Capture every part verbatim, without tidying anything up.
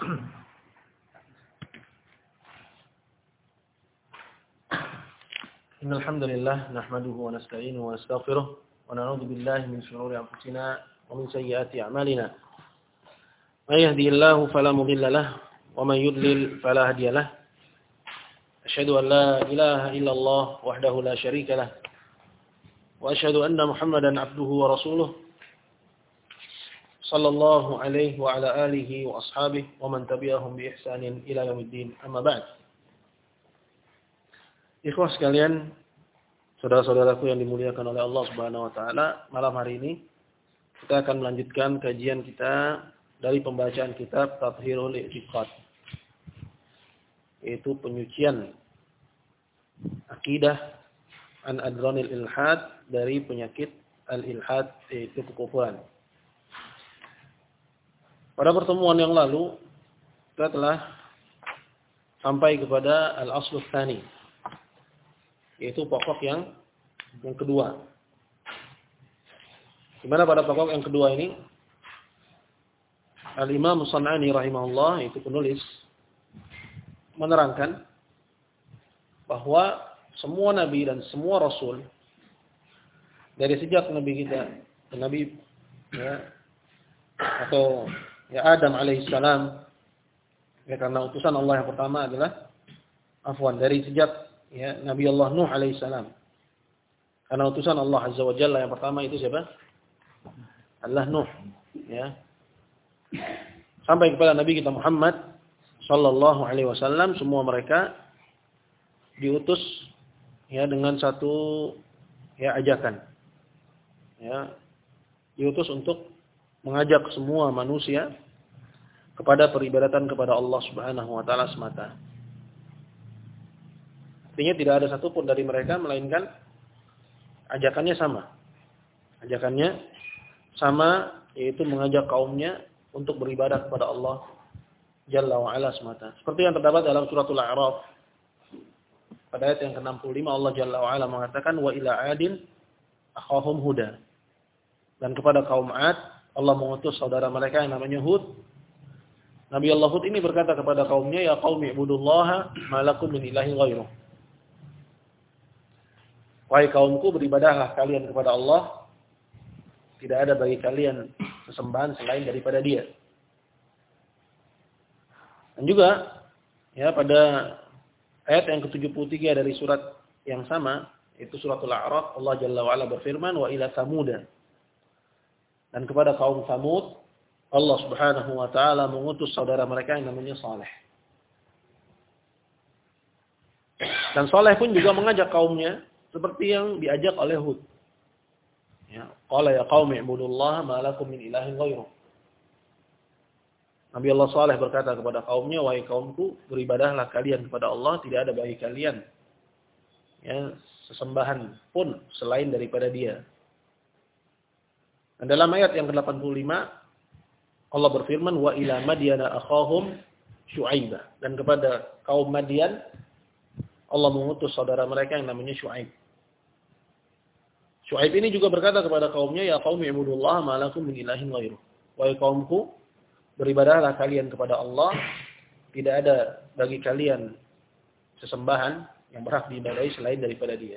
Innal hamdalillah nahmaduhu wa nasta'inuhu wa nastaghfiruh wa na'udzu billahi min shururi anfusina wa min sayyiati a'malina. May yahdihillahu fala mudilla lahu wa may yudlil fala hadiya lahu. Asyhadu an la ilaha illallah wahdahu la syarika lahu wa asyhadu anna Muhammadan 'abduhu wa rasuluh. Sallallahu alaihi wa ala alihi wa ashabihi wa man tabi'ahum bi ihsanin ila yaumiddin. Amma ba'd. Ikhwah sekalian, saudara-saudaraku yang dimuliakan oleh Allah Subhanahu wa taala, malam hari ini kita akan melanjutkan kajian kita dari pembacaan kitab Tathhirul I'tiqad, yaitu penyucian akidah an adranil ilhad, dari penyakit al-ilhad, yaitu kekufuran. Pada pertemuan yang lalu kita telah sampai kepada al-aslu tsani, yaitu pokok yang yang kedua. Di mana pada pokok yang kedua ini Al-Imam As-San'ani rahimahullah, itu penulis, menerangkan bahwa semua nabi dan semua rasul dari sejak nabi kita, nabi ya, atau ya Adam alaihissalam, ya, karena utusan Allah yang pertama adalah afwan dari sejak ya Nabi Allah Nuh alaihissalam, karena utusan Allah azza wa jalla yang pertama itu siapa? Allah Nuh, ya, sampai kepada Nabi kita Muhammad sallallahu alaihi wasallam, semua mereka diutus ya dengan satu ya ajakan, ya, diutus untuk mengajak semua manusia kepada peribadatan kepada Allah Subhanahu wa taala semata. Artinya tidak ada satupun dari mereka melainkan ajakannya sama. Ajakannya sama, yaitu mengajak kaumnya untuk beribadah kepada Allah Jalla wa Ala semata. Seperti yang terdapat dalam suratul A'raf pada ayat yang ke enam puluh lima, Allah Jalla wa Ala mengatakan wa ila 'adin akhahum huda. Dan kepada kaum 'Ad Allah mengutus saudara mereka yang namanya Hud. Nabi Allah Hud ini berkata kepada kaumnya, ya qaumi ibudullaha ma lakum min ilahin ghairuh. Wahai kaumku, beribadahlah kalian kepada Allah, tidak ada bagi kalian sesembahan selain daripada Dia. Dan juga ya pada ayat yang ke tujuh puluh tiga dari surat yang sama, itu suratul A'raf, Allah Jalla wa Ala berfirman, wa ila Samuda. Dan kepada kaum Samud, Allah Subhanahu wa taala mengutus saudara mereka yang namanya Saleh. Dan Saleh pun juga mengajak kaumnya seperti yang diajak oleh Hud. Ya, qala ya qaumi ibudullaha ma lakum min ilahin ghairuh. Nabi Allah Saleh berkata kepada kaumnya, wahai kaumku, beribadahlah kalian kepada Allah, tidak ada bagi kalian ya sesembahan pun selain daripada Dia. Dan dalam ayat yang ke delapan puluh lima Allah berfirman, wa ila madyana akhahum Syu'aibah. Dan kepada kaum Madian Allah mengutus saudara mereka yang namanya Syu'aib. Syu'aib ini juga berkata kepada kaumnya, ya qaumi ibudullaha ma lakum min ilahin ghairuh. Wahai kaumku, beribadahlah kalian kepada Allah, tidak ada bagi kalian sesembahan yang berhak diibadahi selain daripada Dia.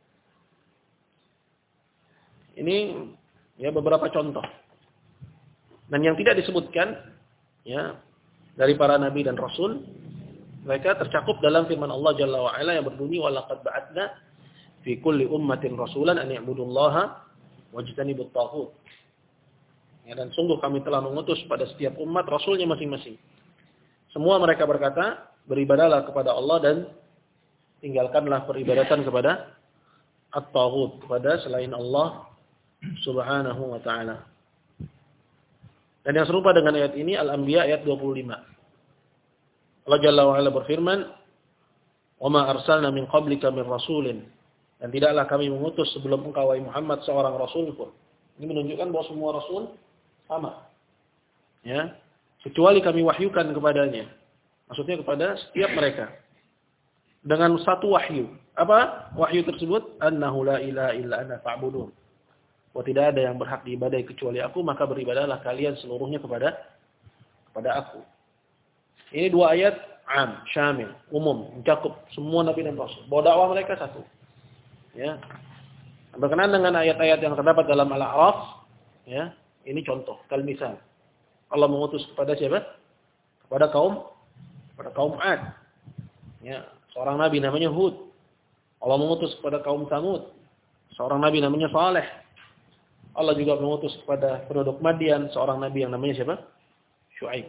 Ini ya beberapa contoh. Dan yang tidak disebutkan ya dari para nabi dan rasul, mereka tercakup dalam firman Allah Jalla wa Ala yang berbunyi, wa laqad ba'atna fi kulli ummatin rasulan an ya'budullaha wajtanibut taghut. Ya, dan sungguh kami telah mengutus pada setiap umat rasulnya masing-masing. Semua mereka berkata, beribadahlah kepada Allah dan tinggalkanlah peribadatan kepada at-taghut, kepada selain Allah Subhanahu wa ta'ala. Dan yang serupa dengan ayat ini Al-Anbiya ayat dua puluh lima. Allah Jalla wa Ala berfirman, "Wa ma arsalna min qablika min rasulin." Dan tidaklah kami mengutus sebelum engkau wahai Muhammad seorang rasul pun. Ini menunjukkan bahwa semua rasul sama. Ya, kecuali kami wahyukan kepadanya. Maksudnya kepada setiap mereka. Dengan satu wahyu. Apa wahyu tersebut? Annahu la ilaha illa ana fa'budun. Bahwa tidak ada yang berhak diibadahi kecuali aku, maka beribadahlah kalian seluruhnya kepada kepada aku. Ini dua ayat am, syamil, umum, mencakup semua nabi dan rasul. Bahwa dakwah mereka satu. Ya. Berkenaan dengan ayat-ayat yang terdapat dalam Al-A'raf, ya, ini contoh, kal misal. Allah mengutus kepada siapa? Kepada kaum kepada kaum Ad. Ya, seorang nabi namanya Hud. Allah mengutus kepada kaum Tsamud. Seorang nabi namanya Saleh. Allah juga mengutus kepada penduduk Madian seorang nabi yang namanya siapa? Syuaib.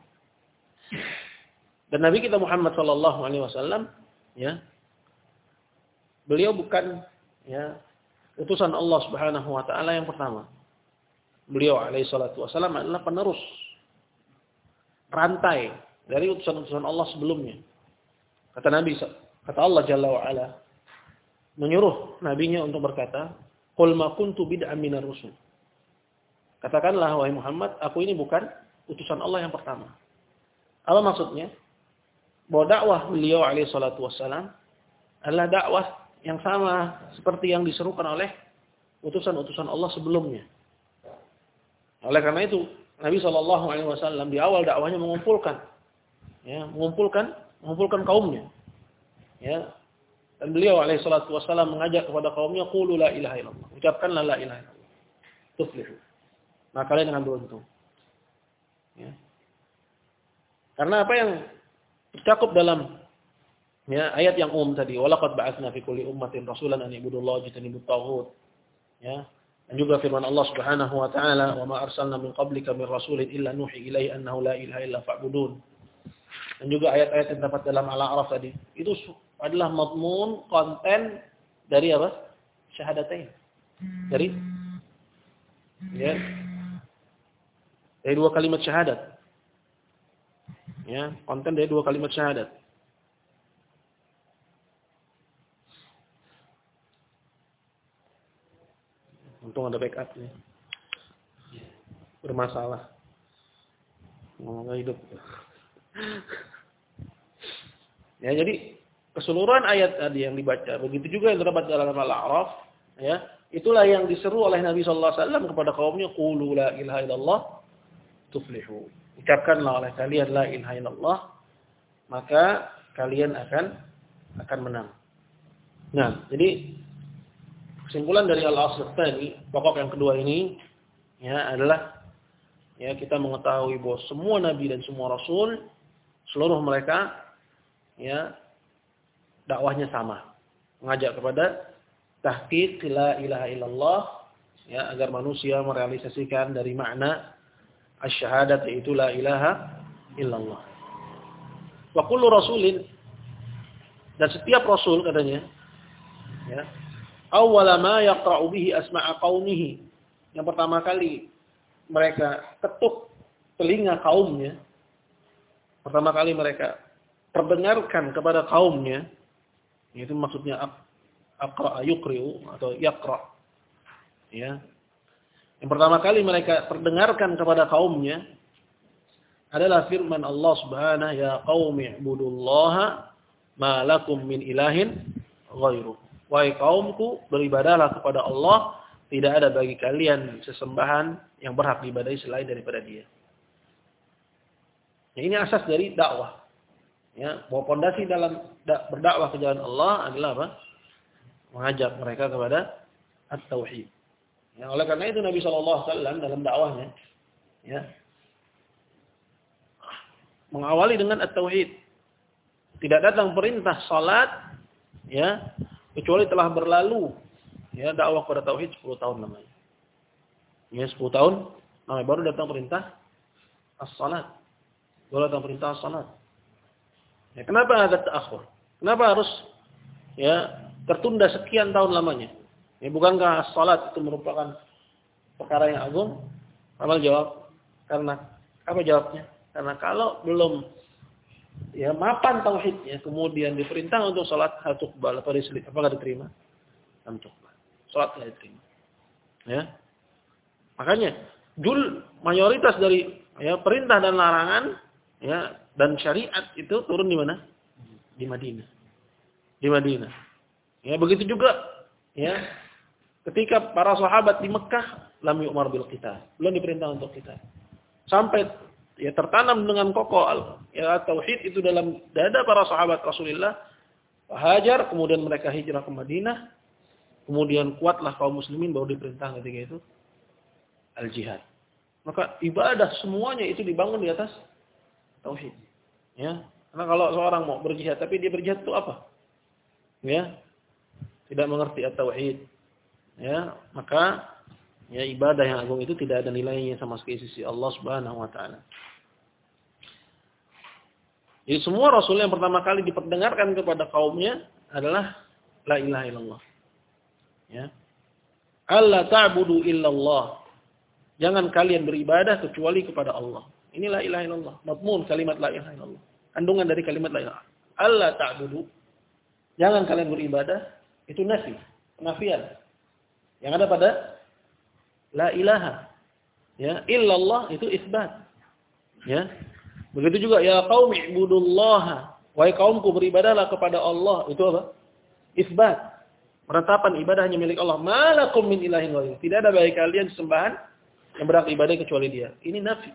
Dan Nabi kita Muhammad sallallahu alaihi wasallam, ya, beliau bukan, ya, utusan Allah Subhanahu wa taala yang pertama. Beliau alaihi salatu wasallam adalah penerus rantai dari utusan-utusan Allah sebelumnya. Kata Nabi, kata Allah Jalla wa Ala menyuruh nabinya untuk berkata, "Qul ma kuntu bid'an minar rusul." Katakanlah wahai Muhammad, aku ini bukan utusan Allah yang pertama. Apa maksudnya? Bahwa dakwah beliau alaihi salatu wassalam adalah dakwah yang sama seperti yang diserukan oleh utusan-utusan Allah sebelumnya. Oleh karena itu, Nabi shallallahu alaihi wasallam di awal dakwahnya mengumpulkan, ya, mengumpulkan, mengumpulkan kaumnya, ya. Dan beliau alaihi salatu wassalam mengajak kepada kaumnya, qulu la ilaha illallah, ucapkanlah la ilaha illallah, tuflihu. Nah, kalian akan beruntung. Ya. Karena apa yang tercakup dalam, ya, ayat yang umum tadi, walaqad ba'atsna fi kulli ummatin rasulan an ibudullaha wajtanibut taghut. Ya. Dan juga firman Allah Subhanahu wa taala, "Wa ma arsalna min qablika min rasulin illa nuhi ilaihi annahu la ilaha illa fa'budun." Dan juga ayat-ayat yang terdapat dalam Al-A'raf tadi, itu adalah madmun konten dari apa? Syahadatain. Dari ya, dari dua kalimat syahadat. Ya, konten dari dua kalimat syahadat. Untung ada backup nih. Bermasalah. Semoga hidup. Ya, jadi keseluruhan ayat tadi yang dibaca, begitu juga yang terdapat dalam Al-A'raf, ya, itulah yang diseru oleh Nabi sallallahu alaihi wasallam kepada kaumnya, qulu la ilaha illallah tuflihu. Ucapkanlah oleh kalian la ilaha illallah, maka kalian akan akan menang. Nah, jadi kesimpulan dari Al-Asr tadi, pokok yang kedua ini, ya, adalah, ya, kita mengetahui bahwa semua nabi dan semua rasul, seluruh mereka, ya, dakwahnya sama, mengajak kepada tahqiq la ilaha illallah, ya, agar manusia merealisasikan dari makna asy-syahadat, yaitu la ilaha illallah. Wa kullu rasulin, dan setiap rasul katanya, ya, awwala ma yaqra'u bihi asma'a qaumihi, yang pertama kali mereka ketuk telinga kaumnya, pertama kali mereka perdengarkan kepada kaumnya, itu maksudnya aqra yuqri'u atau yaqra, ya. Yang pertama kali mereka perdengarkan kepada kaumnya adalah firman Allah Subhanahu, ya qaumi ibudullaha ma lakum min ilahin ghairuh. Wahai kaumku, beribadahlah kepada Allah, tidak ada bagi kalian sesembahan yang berhak diibadahi selain daripada Dia. Ya, ini asas dari dakwah. Ya, bahwa pondasi dalam berdakwah ke jalan Allah adalah apa? Mengajak mereka kepada at-tauhid. Ya, oleh karena itu Nabi shallallahu alaihi wasallam dalam dakwahnya, ya, mengawali dengan at-tauhid. Tidak datang perintah salat, ya, kecuali telah berlalu, ya, dakwah kepada tauhid sepuluh tahun namanya. Ya, sepuluh tahun namanya baru datang perintah as-salat. Baru datang perintah as-salat. Ya, kenapa ada ta'akhur? Kenapa harus, ya, tertunda sekian tahun lamanya? Ya, bukankah as-salat itu merupakan perkara yang agung? Amal jawab, karena apa jawabnya? Karena kalau belum, ya, mapan tauhidnya, kemudian diperintah untuk salat, hal tuqbal, apa diselit, apakah diterima? Hal tuqbal. Salat tidak diterima. Ya. Makanya jul mayoritas dari, ya, perintah dan larangan, ya, dan syariat itu turun di mana? Di Madinah. Di Madinah. Ya, begitu juga, ya, ketika para sahabat di Mekah, lam yu'mar bil qital, belum diperintah untuk kita. Sampai, ya tertanam dengan kokoh ya tauhid itu dalam dada para sahabat Rasulullah. Hajar, kemudian mereka hijrah ke Madinah. Kemudian kuatlah kaum muslimin baru diperintah ketika itu al-jihad. Maka ibadah semuanya itu dibangun di atas tauhid. Ya. Karena kalau seorang mau berjihad tapi dia berjihad itu apa? Ya. Tidak mengerti at-tauhid. Ya, maka ya ibadah yang agung itu tidak ada nilainya sama sekali sisi Allah Subhanahu wa taala. Jadi semua rasul yang pertama kali diperdengarkan kepada kaumnya adalah la ilaha illallah. Ya. Allah ta'budu illallah. Jangan kalian beribadah kecuali kepada Allah. Ini la ilaha illallah. Madmun kalimat la ilaha illallah. Kandungan dari kalimat la ilaha. Allah ta'budu. Jangan kalian beribadah. Itu nafi. Penafian. Yang ada pada la ilaha. Ya, illallah itu isbat. Ya. Begitu juga ya qaumi ibudullaha. Wahai kaumku beribadahlah kepada Allah. Itu apa? Isbat. Penetapan ibadah hanya milik Allah. Malakum min ilahin ghairuh. Tidak ada bagi kalian sembahan yang berhak ibadah kecuali Dia. Ini nafi.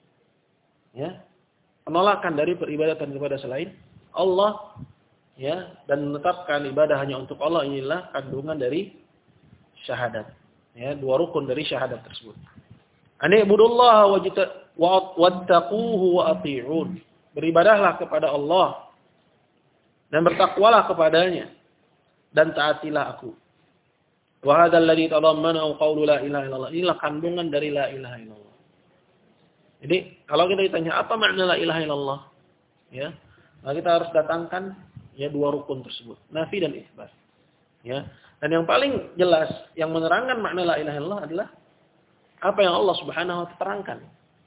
Ya. Penolakan dari peribadatan kepada selain Allah, ya, dan menetapkan ibadah hanya untuk Allah, inilah kandungan dari syahadat. Ya, dua rukun dari syahadat tersebut. Ani ibudullaha wattaquhu wa ati'un. Beribadahlah kepada Allah dan bertakwalah kepadanya dan taatilah aku. Wa hadzal ladzi tadammanahu qaulu la ilaha illallah. Inilah kandungan dari la ilaha illallah. Jadi, kalau kita ditanya apa makna la ilaha illallah? Ya, maka kita harus datangkan ya dua rukun tersebut, nafi dan isbat. Ya. Dan yang paling jelas yang menerangkan makna la ilaha illallah adalah apa yang Allah Subhanahu wa taala terangkan.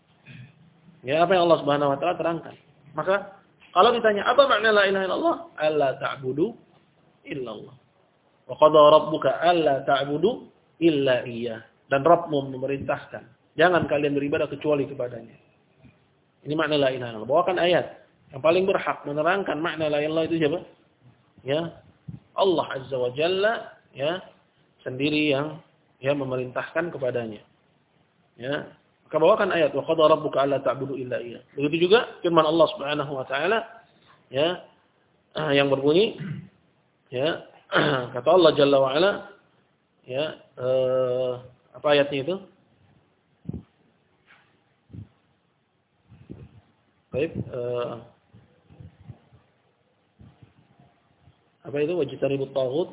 Ya, apa yang Allah Subhanahu wa taala terangkan. Maka kalau ditanya apa makna la ilaha illallah? Alla ta'budu illallah. Wa qada rabbuka alla ta'budu illa iyyah. Dan Rabbmu memerintahkan, jangan kalian beribadah kecuali kepadanya. Ini makna la ilaha illallah. Bawakan ayat yang paling berhak menerangkan makna la ilaha illallah itu siapa? Ya, Allah Azza wa Jalla, ya, sendiri yang ya memerintahkan kepadanya. Ya, maka bawakan ayat wa qada rabbuka alla ta'budu illa iyyah. Begitu juga firman Allah Subhanahu wa taala, ya, yang berbunyi, ya, kata Allah Jalla wa Ala, ya, eh, apa ayatnya itu? Baik, eh, apa itu wajtanibut taghut?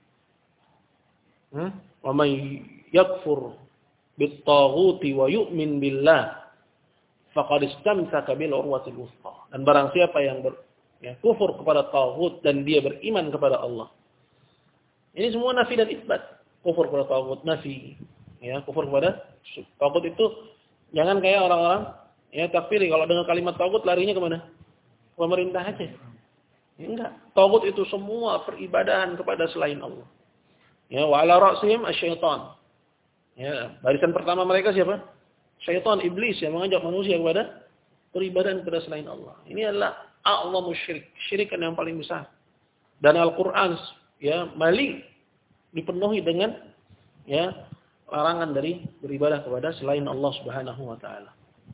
Hmm? Wa may yakfur bit taghuti wa yu'min billah faqad istamsaka bil urwatil wuthqa. Dan barang siapa yang ber, ya, kufur kepada taghut dan dia beriman kepada Allah. Ini semua nafi dan isbat. Kufur kepada taghut, nafi. Ya, kufur kepada taghut itu jangan kayak orang-orang ya takfiri kalau dengar kalimat taghut larinya kemana? Pemerintah aja. Ya, enggak. Taghut itu semua peribadahan kepada selain Allah. Ya, wa ala ra'sihim asy-syaitan. Ya, barisan pertama mereka siapa? Syaitan, iblis yang mengajak manusia kepada peribadahan kepada selain Allah. Ini adalah a'zamu syirik, syirikan yang paling besar. Dan Al-Qur'an ya mali dipenuhi dengan ya larangan dari beribadah kepada selain Allah Subhanahu wa taala.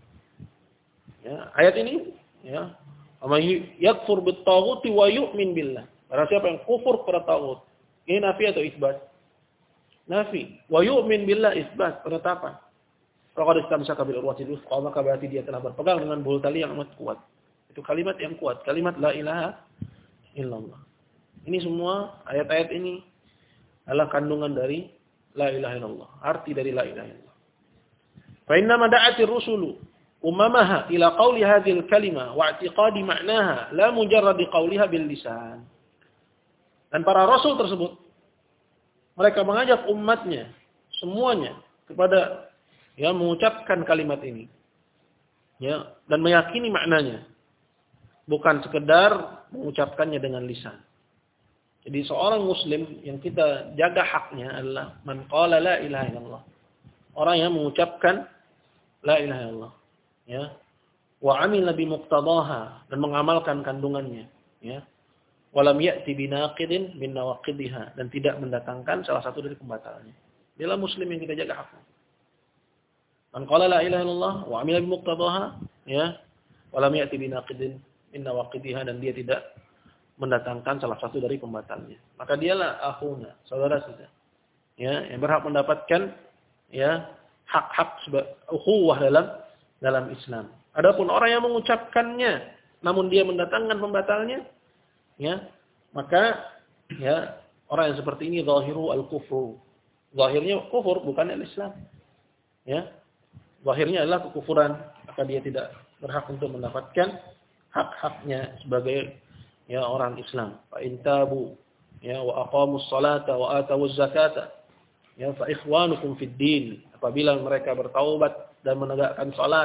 Ya, ayat ini ya, "Amay yakfur bit-taghuti wa yu'min billah." Barang siapa yang kufur kepada taghut. Ini nafi atau isbat? Nafi. Wa yu'min billah isbat, penetapan. Faqad istamsaka bil urwatil wuthqa, maka berarti dia telah berpegang dengan bulu tali yang amat kuat. Itu kalimat yang kuat, kalimat la ilaha illallah. Ini semua ayat-ayat ini adalah kandungan dari la ilaha illallah, arti dari la ilaha illallah. Fa inna ma da'atir rusulu ummamaha ila qawli hadhil kalimah wa i'tiqadi ma'naha la mujarrad qawliha bil lisan. Dan para rasul tersebut mereka mengajak umatnya semuanya kepada ya mengucapkan kalimat ini. Ya, dan meyakini maknanya. Bukan sekedar mengucapkannya dengan lisan. Jadi seorang muslim yang kita jaga haknya adalah man qala la ilaha illallah. Orang yang mengucapkan la ilaha illallah, ya. Wa 'amila bi muqtadaha, dan mengamalkan kandungannya, ya. Walam ya'ti binaqidin min nawaqidha, dan tidak mendatangkan salah satu dari pembatalnya. Dialah muslim yang kita jaga haknya. Man qala la ilaha illallah wa 'amila bimuqtadaha, ya, wa lam ya'ti binaqidin min nawaqidiha, dan dia tidak mendatangkan salah satu dari pembatalnya, maka dialah akhuna, saudara kita. Ya, yang berhak mendapatkan ya hak-hak ukhuwah dalam dalam Islam. Adapun orang yang mengucapkannya namun dia mendatangkan pembatalnya, ya, maka ya orang yang seperti ini zahiru al-kufru. Zahirnya kufur, bukan al-Islam. Ya. Zahirnya adalah kekufuran, maka dia tidak berhak untuk mendapatkan hak-haknya sebagai ya orang Islam. Fa in tabu ya wa aqamus salata wa atawuz zakata ya fa ikhwanukum fid din. Apabila mereka bertaubat dan menegakkan salat,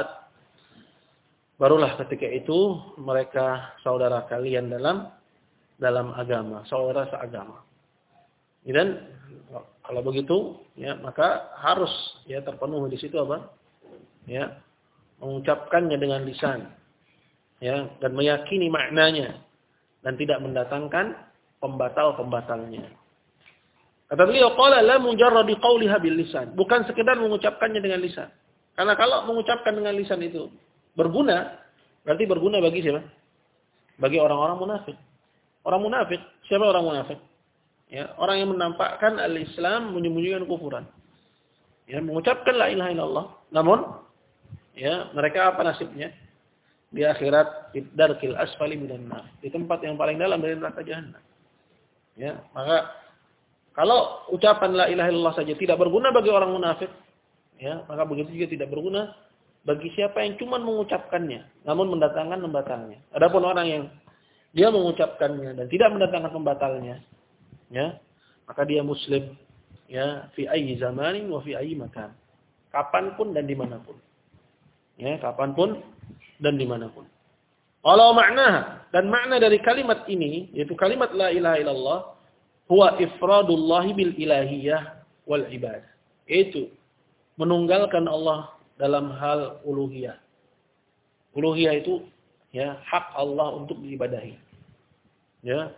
barulah ketika itu mereka saudara kalian dalam dalam agama, saudara seagama. Dan kalau begitu, ya maka harus ya terpenuhi di situ apa? Ya, mengucapkannya dengan lisan, ya, dan meyakini maknanya dan tidak mendatangkan pembatal-pembatalnya. Kata beliau, qala la mujarrad qawliha bil lisan, bukan sekedar mengucapkannya dengan lisan. Karena kalau mengucapkan dengan lisan itu berguna, berarti berguna bagi siapa? Bagi orang-orang munafik. Orang munafik, siapa orang munafik? Ya, orang yang menampakkan al-Islam menyembunyikan kufuran. Ya, mengucapkan la ilaha illallah, namun ya, mereka apa nasibnya? Di akhirat darkil asfali minan nar, di tempat yang paling dalam dari neraka jahanam. Ya, maka kalau ucapan la ilaha illallah saja tidak berguna bagi orang munafik, ya, maka begitu juga tidak berguna bagi siapa yang cuma mengucapkannya namun mendatangkan pembatalnya. Adapun orang yang dia mengucapkannya dan tidak mendatangkan pembatalnya, ya, maka dia muslim, ya, fi ayyi zamanin wa fi ayyi makan, kapanpun dan dimanapun, ya, kapanpun dan dimanapun. Walau makna, dan makna dari kalimat ini, yaitu kalimat la ilaha illallah, huwa ifradullahi bil ilahiyah wal ibadah, yaitu menunggalkan Allah dalam hal uluhiyah. Uluhiyah itu ya hak Allah untuk diibadahi. Ya.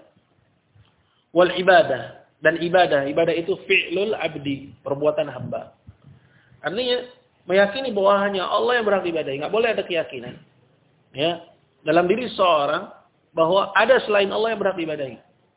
Wal ibadah, dan ibadah, ibadah itu fi'lul abdi, perbuatan hamba. Artinya meyakini bahwa hanya Allah yang berhak diibadahi, enggak boleh ada keyakinan ya dalam diri seorang bahwa ada selain Allah yang berhak diibadahi.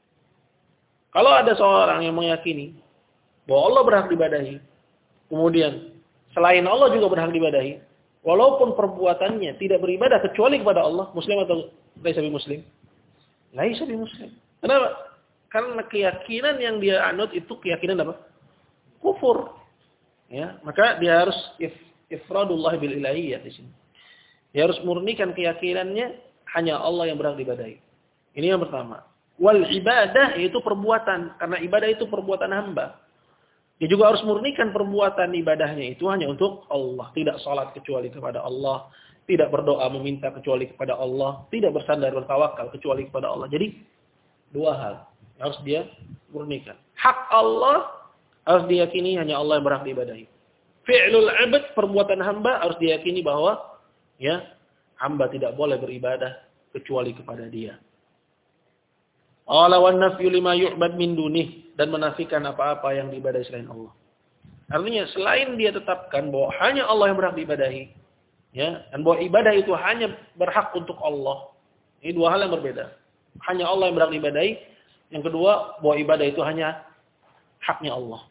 Kalau ada seorang yang meyakini bahwa Allah berhak diibadahi, kemudian selain Allah juga berhak diibadahi, walaupun perbuatannya tidak beribadah kecuali kepada Allah, muslim atau laisa bi muslim? Laisa bi muslim. Kenapa? Karena keyakinan yang dia anut itu keyakinan apa? Kufur. Ya, maka dia harus if, ifradullah bil ilahiyah di sini. Dia harus murnikan keyakinannya hanya Allah yang berhak diibadahi. Ini yang pertama. Wal ibadah yaitu perbuatan, karena ibadah itu perbuatan hamba. Dia juga harus murnikan perbuatan ibadahnya itu hanya untuk Allah, tidak salat kecuali kepada Allah, tidak berdoa meminta kecuali kepada Allah, tidak bersandar bertawakal kecuali kepada Allah. Jadi dua hal harus dia murnikan. Hak Allah harus diyakini hanya Allah yang berhak diibadahi. Fi'lul 'abd, perbuatan hamba, harus diyakini bahwa ya hamba tidak boleh beribadah kecuali kepada Dia. Ala wan nafyu lima yu'bad min dunih, dan menafikan apa-apa yang diibadahi selain Allah. Artinya selain dia tetapkan bahwa hanya Allah yang berhak diibadahi, ya, dan bahwa ibadah itu hanya berhak untuk Allah. Ini dua hal yang berbeda. Hanya Allah yang berhak diibadahi. Yang kedua, bahwa ibadah itu hanya haknya Allah.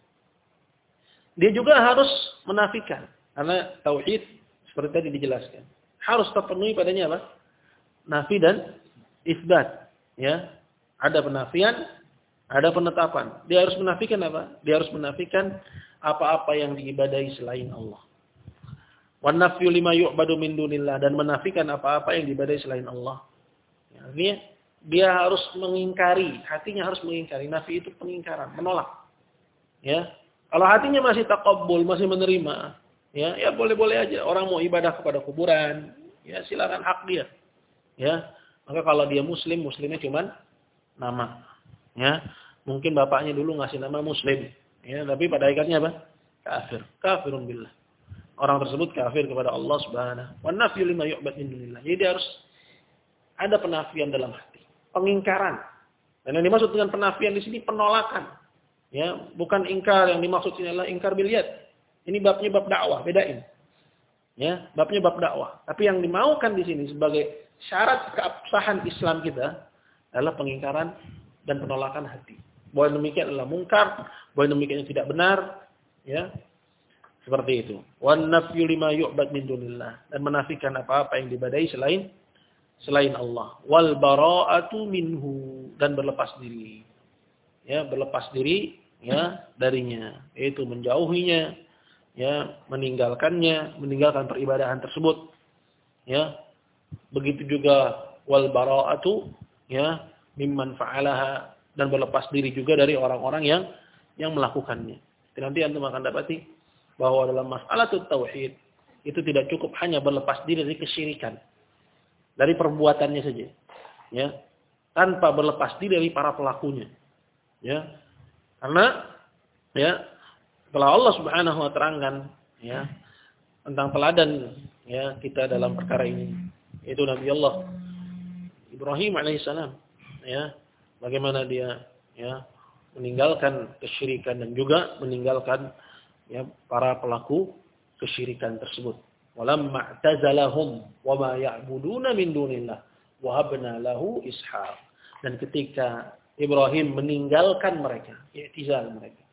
Dia juga harus menafikan, karena tauhid seperti tadi dijelaskan, harus terpenuhi padanya apa? Nafi dan isbat, ya. Ada penafian, ada penetapan. Dia harus menafikan apa? Dia harus menafikan apa-apa yang diibadahi selain Allah. Wan nafyu lima yu'badu min dunillah, dan menafikan apa-apa yang diibadahi selain Allah. Ya, artinya dia harus mengingkari, hatinya harus mengingkari. Nafi itu pengingkaran, menolak. Ya. Kalau hatinya masih taqabbul, masih menerima, ya, ya boleh-boleh aja. Orang mau ibadah kepada kuburan, ya silakan, hak dia. Ya. Maka kalau dia muslim, muslimnya cuman nama. Ya. Mungkin bapaknya dulu ngasih nama muslim, ya, tapi pada hakikatnya apa? Kafir. Kafirun billah. Orang tersebut kafir kepada Allah Subhanahu. Wa nafyu lima yu'bad min dunillah. Jadi harus ada penafian dalam hati, pengingkaran. Dan yang dimaksud dengan penafian di sini penolakan. Ya, bukan ingkar, yang dimaksud ini adalah ingkar bil yad. Ini babnya bab dakwah, bedain. Ya, babnya bab dakwah. Tapi yang dimaukan di sini sebagai syarat keabsahan Islam kita adalah pengingkaran dan penolakan hati. Bahwa demikian adalah mungkar, bahwa demikian tidak benar, ya. Seperti itu. Wan nafyu lima yu'bad min dunillah, dan menafikan apa-apa yang diibadahi selain selain Allah. Wal bara'atu minhu, dan berlepas diri. Ya, berlepas diri ya darinya, yaitu menjauhinya, ya, meninggalkannya, meninggalkan peribadahan tersebut. Ya. Begitu juga wal bara'atu ya mimman fa'alaha, dan berlepas diri juga dari orang-orang yang yang melakukannya. Nanti antum akan dapati bahwa dalam masalah tauhid itu tidak cukup hanya berlepas diri dari kesyirikan, dari perbuatannya saja, ya, tanpa berlepas diri dari para pelakunya, ya, karena ya setelah Allah Subhanahu wa terangkan ya tentang teladan ya kita dalam perkara ini, yaitu Nabi Allah Ibrahim alaihissalam, ya, bagaimana dia ya meninggalkan kesyirikan dan juga meninggalkan ya para pelaku kesyirikan tersebut. Walamma i'tazalahum wama ya'buduna min dunillah wahabna lahu ishaq. Dan ketika Ibrahim meninggalkan mereka, i'tizal mereka.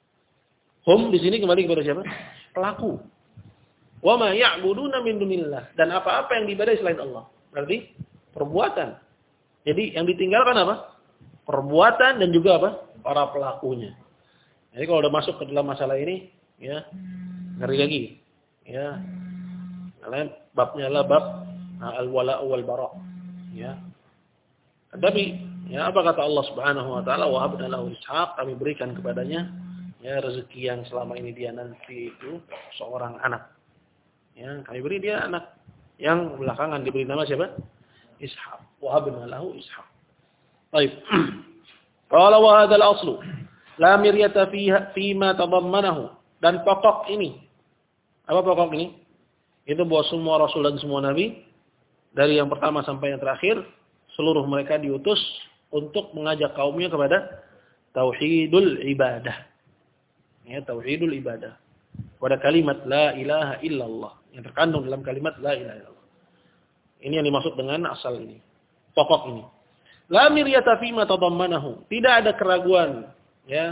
Hum di sini kembali kepada siapa? Pelaku. Wama ya'buduna min dunillah, dan apa-apa yang diibadahi selain Allah. Berarti perbuatan. Jadi yang ditinggalkan apa? Perbuatan dan juga apa? Para pelakunya. Jadi kalau udah masuk ke dalam masalah ini, ya, ngeri lagi. Ya. Karena babnya adalah bab al-wala' wal bara'. Ya. Tapi ya apa kata Allah Subhanahu wa taala, wa habna lahu ishaq, kami berikan kepadanya ya rezeki yang selama ini dia nanti itu seorang anak. Ya, kami beri dia anak yang belakangan diberi nama siapa? Ishaq. Wa habna lahu ishaq. Baik. Qala wa hadzal aslu la miryata fiha fima tadammanahu, dan pokok ini. Apa pokok ini? Itu bahwa semua rasul dan semua nabi dari yang pertama sampai yang terakhir seluruh mereka diutus untuk mengajak kaumnya kepada tauhidul ibadah. Ya, tauhidul ibadah. Pada kalimat la ilaha illallah yang terkandung dalam kalimat la ilaha illallah. Ini yang dimaksud dengan asal ini. Pokok ini. La miryata fima tadammanahu. Tidak ada keraguan ya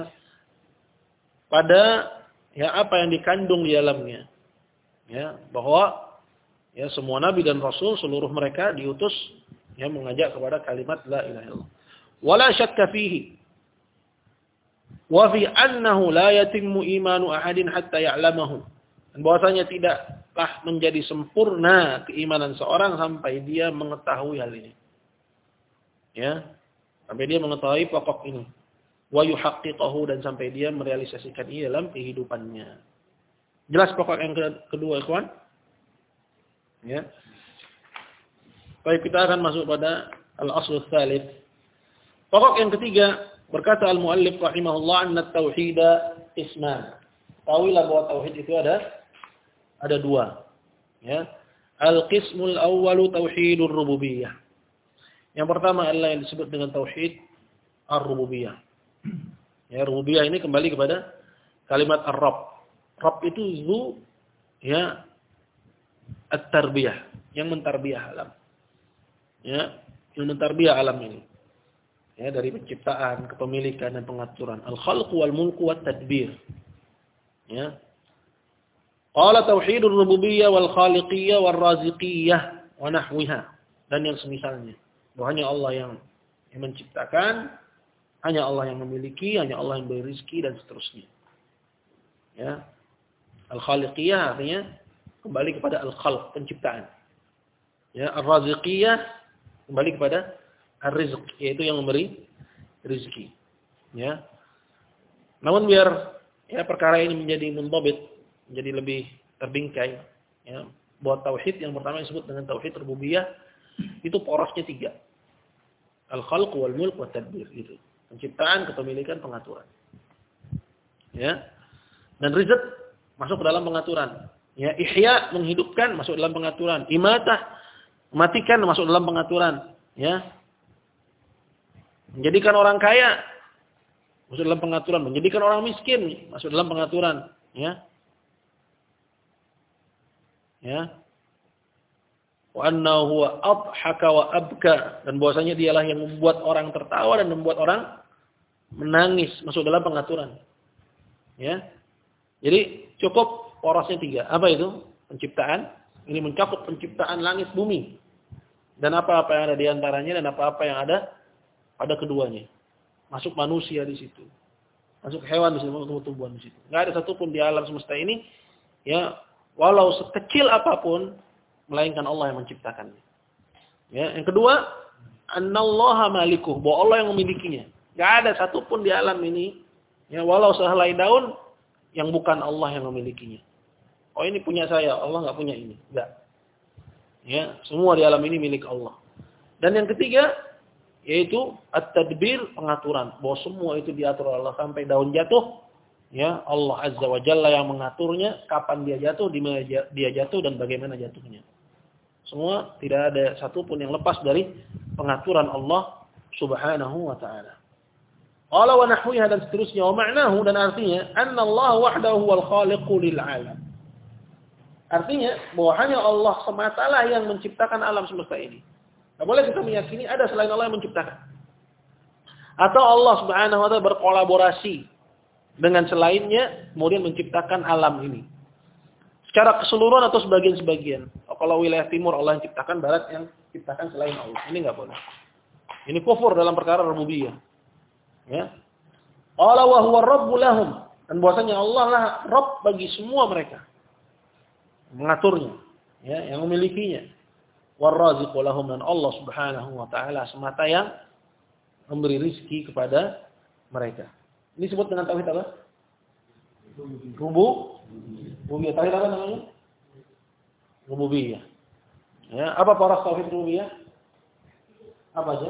pada ya apa yang dikandung di dalamnya. Ya, bahwa ya semua nabi dan rasul seluruh mereka diutus ya mengajak kepada kalimat la ilaha illallah. Wala syakka fihi. Wa fi annahu la yatimmu imanu ahadin hatta ya'lamahu. Dan bahwasanya tidaklah menjadi sempurna keimanan seorang sampai dia mengetahui hal ini. Ya, sampai dia mengetahui pokok ini. Wa yuhaqqiqahu, dan sampai dia merealisasikan ini dalam kehidupannya. Jelas pokok yang kedua, ikhwan? Ya. Baik, kita akan masuk pada al-aslu tsalits. Pokok yang ketiga, berkata al-muallif rahimahullah, anna at-tauhida isman. Tahuilah bahwa tauhid itu ada ada dua. Ya. Al-qismul awwalu tauhidur rububiyah. Yang pertama adalah yang disebut dengan tauhid ar-rububiyah. Ya, rububiyah ini kembali kepada kalimat ar-rabb. Rabb itu zu ya at-tarbiyah, yang mentarbiyah alam. Ya, yang mentarbiyah alam ini. Ya, dari penciptaan, kepemilikan dan pengaturan. Al-khalqu wal mulku wat tadbir. Ya. Qala tauhidur rububiyyah wal khaliqiyyah wal raziqiyyah wa nahwiha, dan yang semisalnya. Bahwa hanya Allah yang, yang menciptakan, hanya Allah yang memiliki, hanya Allah yang beri rezeki dan seterusnya. Ya. Al-khaliqiyyah artinya kembali kepada al-khalq, penciptaan. Ya, ar-raziqiyyah kembali kepada ar-rizq, yaitu yang memberi rezeki. Ya. Namun biar ya perkara ini menjadi mundhabit, menjadi lebih terbingkai, ya, bahwa tauhid yang pertama disebut dengan tauhid rububiyah itu porosnya tiga. Al-khalq wal mulk wat tadbir, itu. Penciptaan, kepemilikan, pengaturan. Ya. Dan rizq masuk ke dalam pengaturan. Ya, ihya menghidupkan masuk dalam pengaturan. Imatah mematikan masuk dalam pengaturan. Ya. Menjadikan orang kaya masuk dalam pengaturan, menjadikan orang miskin masuk dalam pengaturan. Ya. Ya. Wa annahu huwa adhaka wa abka, dan bahwasanya dialah yang membuat orang tertawa dan membuat orang menangis, masuk dalam pengaturan. Ya. Jadi cukup porosnya tiga. Apa itu? Penciptaan. Ini mencakup penciptaan langit bumi dan apa-apa yang ada di antaranya dan apa-apa yang ada pada keduanya. Masuk manusia di situ. Masuk hewan di situ, masuk tumbuh-tumbuhan di situ. Enggak ada satupun di alam semesta ini ya, walau sekecil apapun, melainkan Allah yang menciptakannya. Ya, yang kedua, annallaha malikuh, bahwa Allah yang memilikinya. Enggak ada satupun di alam ini ya, walau sehelai daun yang bukan Allah yang memilikinya. Oh ini punya saya, Allah enggak punya ini. Enggak. Ya, semua di alam ini milik Allah. Dan yang ketiga, yaitu at-tadbir, pengaturan. Bahwa semua itu diatur Allah sampai daun jatuh. Ya, Allah Azza wa Jalla yang mengaturnya, kapan dia jatuh, di mana dia jatuh, dan bagaimana jatuhnya. Semua tidak ada satupun yang lepas dari pengaturan Allah Subhanahu wa ta'ala. Qala wa nahwiha, dan seterusnya. Wa ma'nahu, dan artinya, anna Allah wahdahu wal khaliqu lil alam. Artinya, bahwa hanya Allah sematalah yang menciptakan alam semesta ini. Tidak boleh kita meyakini ada selain Allah yang menciptakan. Atau Allah Subhanahu wa ta'ala berkolaborasi dengan selainnya, kemudian menciptakan alam ini. Secara keseluruhan atau sebagian-sebagian. Kalau wilayah timur Allah yang ciptakan, barat yang ciptakan selain Allah. Ini enggak boleh. Ini kufur dalam perkara rububiyah. Ya. Allah wa huwa rabbul lahum. Dan bahwasanya Allah lah Rabb bagi semua mereka. Mengaturnya, ya, yang memilikinya. War-raziqu lahum, dan Allah Subhanahu wa ta'ala semata yang memberi rizki kepada mereka. Ini disebut dengan tauhid apa? Rubu. Rububiyah. Tauhid apa namanya? Rububiyah. Ya, apa para tauhid rububiyah? Apa aja?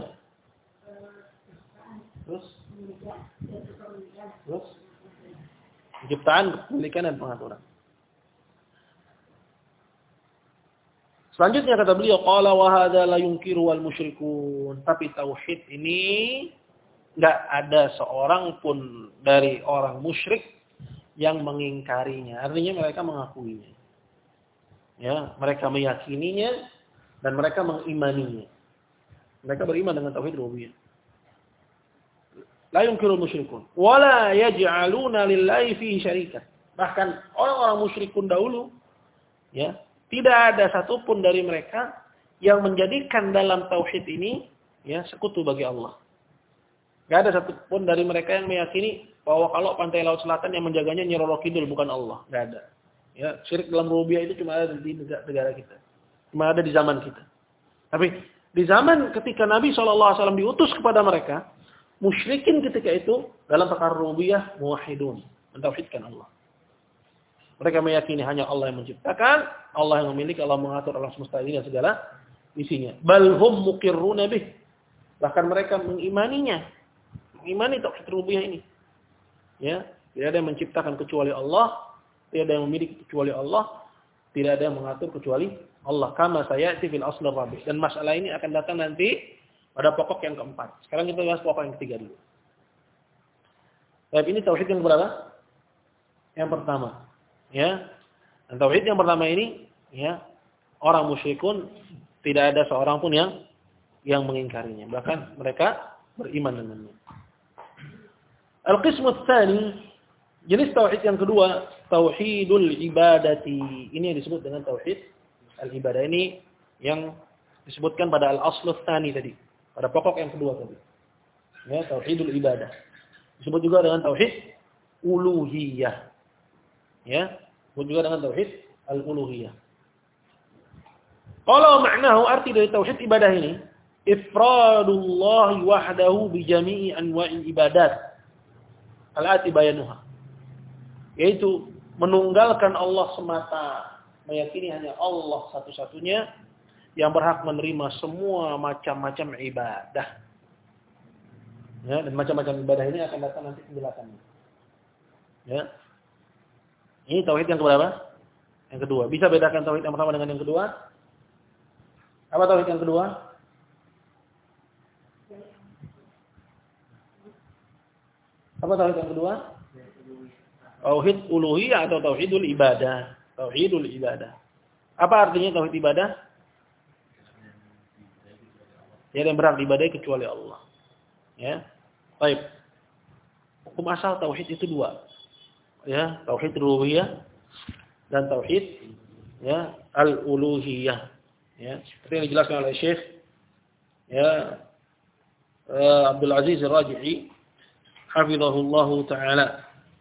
Terus? Terus? Penciptaan, kepemilikan, dan pengaturan. Selanjutnya kata beliau, qala wa hadza la yunkiru wal musyrikun. Tapi tauhid ini enggak ada seorang pun dari orang musyrik yang mengingkarinya. Artinya mereka mengakuinya. Ya, mereka meyakininya dan mereka mengimaninya. Mereka beriman dengan tauhid rububiyah. La yunkirul musyrikun wa la yaj'aluna lillahi fihi syarikan. Bahkan orang-orang musyrikun dahulu ya, tidak ada satupun dari mereka yang menjadikan dalam tauhid ini ya sekutu bagi Allah. Tidak ada satupun dari mereka yang meyakini bahwa kalau pantai laut selatan yang menjaganya Nyi Roro Kidul bukan Allah. Tidak ada. Ya, syirik dalam rububiyah itu cuma ada di negara kita. Cuma ada di zaman kita. Tapi di zaman ketika Nabi shallallahu alaihi wasallam diutus kepada mereka, musyrikin ketika itu dalam perkara rububiyah muwahhidun, mentauhidkan Allah. Mereka meyakini hanya Allah yang menciptakan, Allah yang memiliki, Allah mengatur alam semesta ini dan segala isinya. Bal hum muqirruna bih. Bahkan mereka mengimaninya. Mengimani tauhid rububiyah ini. Ya, tidak ada yang menciptakan kecuali Allah, tidak ada yang memiliki kecuali Allah, tidak ada yang mengatur kecuali Allah. Kama sayati fil asl rabi'. Dan masalah ini akan datang nanti pada pokok yang keempat. Sekarang kita bahas pokok yang ketiga dulu. Baik, ini tauhid yang berapa? Yang pertama. Ya, dan tauhid yang pertama ini, ya, orang musyrikun tidak ada seorang pun yang yang mengingkarinya. Bahkan mereka beriman dengannya. Al-qismu tsani, jenis tauhid yang kedua, tauhidul ibadati. Ini yang disebut dengan tauhid al-ibadah. Ini yang disebutkan pada al-aslu tsani tadi, pada pokok yang kedua tadi. Ya, tauhidul ibadah. Disebut juga dengan tauhid uluhiyah. Ya, disebut juga dengan tauhid al-uluhiyah. Kalau maknahu, arti dari tauhid ibadah ini, ifradullah wahdahu bi jami'i anwa'il ibadat al-ati bayanuha. Yaitu menunggalkan Allah semata, meyakini hanya Allah satu-satunya yang berhak menerima semua macam-macam ibadah. Ya, dan macam-macam ibadah ini akan datang nanti penjelasannya. Ya. Ini tauhid yang keberapa? Yang kedua. Bisa bedakan tauhid yang pertama dengan yang kedua? Apa tauhid yang kedua? Apa tauhid yang kedua? Tauhid uluhiyah atau tauhidul ibadah. Tauhidul ibadah. Apa artinya tauhid ibadah? Tiada yang berhak diibadahi kecuali Allah. Ya. Baik. Hukum asal tauhid itu dua. Ya, tauhid rububiyah dan tauhid ya al-uluhiyah. Ya, seperti yang dijelaskan oleh Syekh ya uh, Abdul Aziz Ar-Raji'i hafizahullahu taala.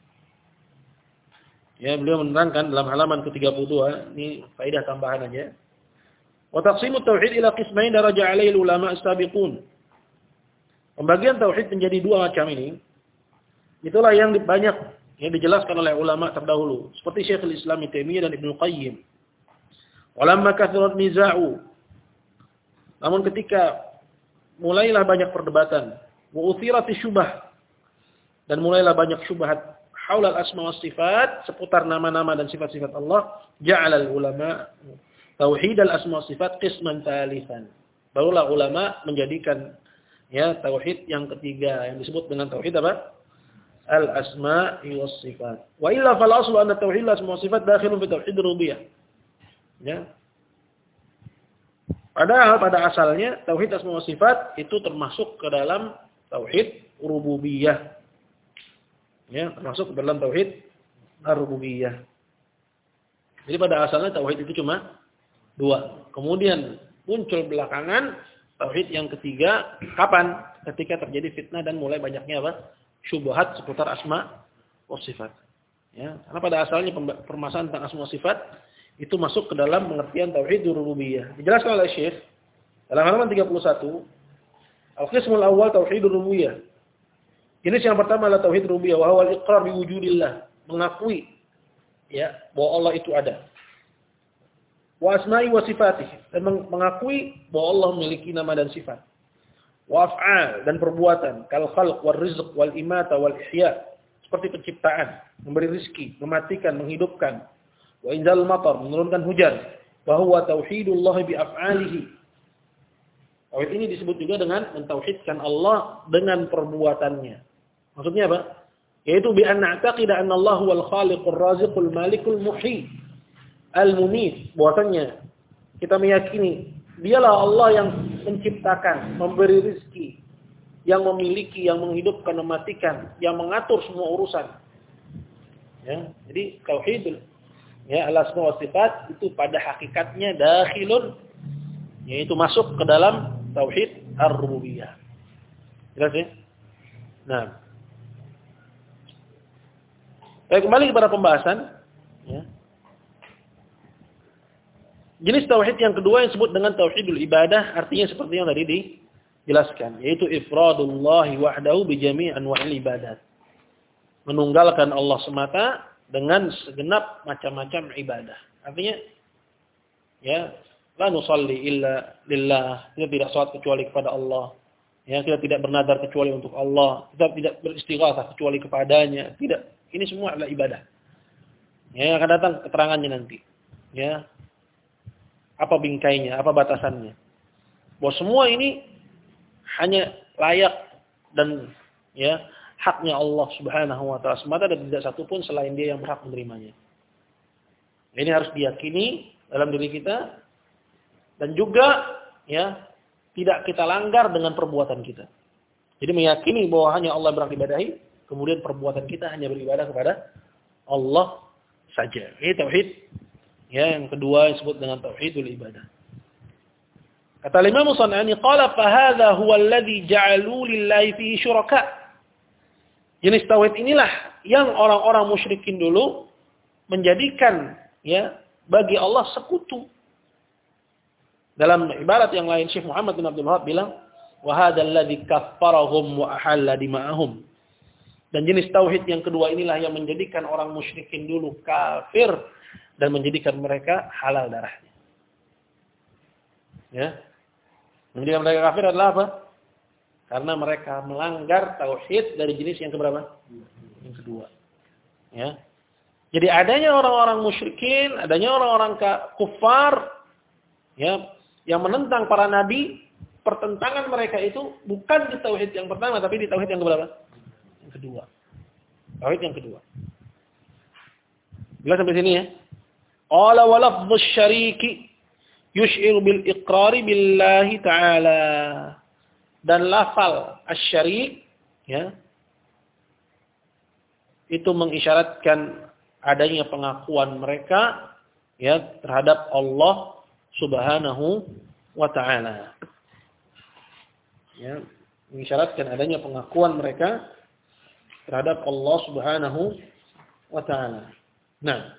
Ya, beliau menerangkan dalam halaman ke tiga puluh dua, ini faedah tambahan aja. Wa taqsimut tauhid ila qismain daraja alaihi ulama as-sabiqun. Pembagian tauhid menjadi dua macam ini. Itulah yang banyak yang dijelaskan oleh ulama terdahulu, seperti Syekhul Islam Ibnu Taimiyah dan Ibnu Qayyim. Walamma kathurat niza'u. Namun ketika mulailah banyak perdebatan, wa uthirati syubah, dan mulailah banyak syubhat haula al-asma was sifat, seputar nama-nama dan sifat-sifat Allah, ja'ala al-ulama tauhid al-asma was sifat qisman tsalitsan. Barulah ulama menjadikan ya tauhid yang ketiga yang disebut dengan tauhid apa? Al-asma was sifat. Wa illa fal aslu anna tauhid al-asma was sifat dakhilun fi tauhid rububiyah. Ya. Padahal pada asalnya tauhid asma wa sifat itu termasuk ke dalam tauhid rububiyah. Ya, termasuk ke dalam tauhid ar-rububiyah. Jadi pada asalnya tauhid itu cuma dua. Kemudian muncul belakangan tauhid yang ketiga kapan? Ketika terjadi fitnah dan mulai banyaknya apa? Syubhat seputar asma wa sifat. Ya, karena pada asalnya permasalahan tentang asma wa sifat itu masuk ke dalam pengertian tauhid rububiyah. Dijelaskan oleh Syekh dalam halaman tiga puluh satu, al-qismul awwal tauhid rububiyah. Jenis yang pertama adalah tauhid rububiyah, wa huwa al-iqrar bi wujudillah, mengakui ya bahwa Allah itu ada. Wa asma'i wa sifatih, dan mengakui bahwa Allah memiliki nama dan sifat. Wa af'al, dan perbuatan, kal khalq wal rizq wal imata wal ihya, seperti penciptaan, memberi rezeki, mematikan, menghidupkan. Wa inzal matar, menurunkan hujan. Bahwa tauhidullah bi af'alihi. Tauhid ini disebut juga dengan mentauhidkan Allah dengan perbuatannya. Maksudnya apa? Yaitu bi an na'taqida anna Allah huwal khaliqur raziqul malikul muhyi al-mumit. Bahwasanya kita meyakini dialah Allah yang menciptakan, memberi rezeki, yang memiliki, yang menghidupkan, mematikan, yang mengatur semua urusan. Ya, jadi tauhid ya al-asma wa sifat itu pada hakikatnya dakhilun, yaitu masuk ke dalam tauhid ar-rububiyah. Jelas ya? Nah. Baik, kembali kepada pembahasan ya. Jenis tauhid yang kedua yang disebut dengan tauhidul ibadah, artinya seperti yang tadi dijelaskan, yaitu ifradullahi wahdahu bi jami' anwa'il ibadat. Menunggalkan Allah semata dengan segenap macam-macam ibadah. Artinya ya, la nusalli illa lillah, kita tidak salat kecuali kepada Allah. Ya, kita tidak bernadar kecuali untuk Allah, kita tidak beristighatsah kecuali kepadanya. Tidak, ini semua adalah ibadah. Ya, akan datang keterangannya nanti. Ya. Apa bingkainya, apa batasannya. Bahwa semua ini hanya layak dan ya haknya Allah Subhanahu wa taala semata, dan tidak satu pun selain Dia yang berhak menerimanya. Ini harus diyakini dalam diri kita, dan juga ya tidak kita langgar dengan perbuatan kita. Jadi meyakini bahwa hanya Allah berhak diibadahi, kemudian perbuatan kita hanya beribadah kepada Allah saja. Ini tauhid ya yang kedua yang disebut dengan tauhidul ibadah. Kata Imam Shan'ani, qala fa hadza huwa alladhi ja'alu lillahi fihi syuraka. Jenis tauhid inilah yang orang-orang musyrikin dulu menjadikan ya bagi Allah sekutu. Dalam ibarat yang lain, Syekh Muhammad bin Abdul Wahab bilang, wa hadzal ladzi kaffarahum wa ahalla dima'ahum. Dan jenis tauhid yang kedua inilah yang menjadikan orang musyrikin dulu kafir dan menjadikan mereka halal darahnya. Ya. Menjadikan mereka kafir adalah apa? Karena mereka melanggar tauhid dari jenis yang keberapa? Yang kedua. Ya. Jadi adanya orang-orang musyrikin, adanya orang-orang kufar ya, yang menentang para nabi, pertentangan mereka itu bukan di tauhid yang pertama, tapi di tauhid yang keberapa? Yang kedua. Tauhid yang kedua. Jelas sampai sini ya? Qala wa lafdhu syariki yush'iru bil iqrari billahi ta'ala. Dan lafal asy-syarik ya itu mengisyaratkan adanya pengakuan mereka ya terhadap Allah Subhanahu wa ta'ala. Ya, mengisyaratkan adanya pengakuan mereka terhadap Allah Subhanahu wa ta'ala. Nah,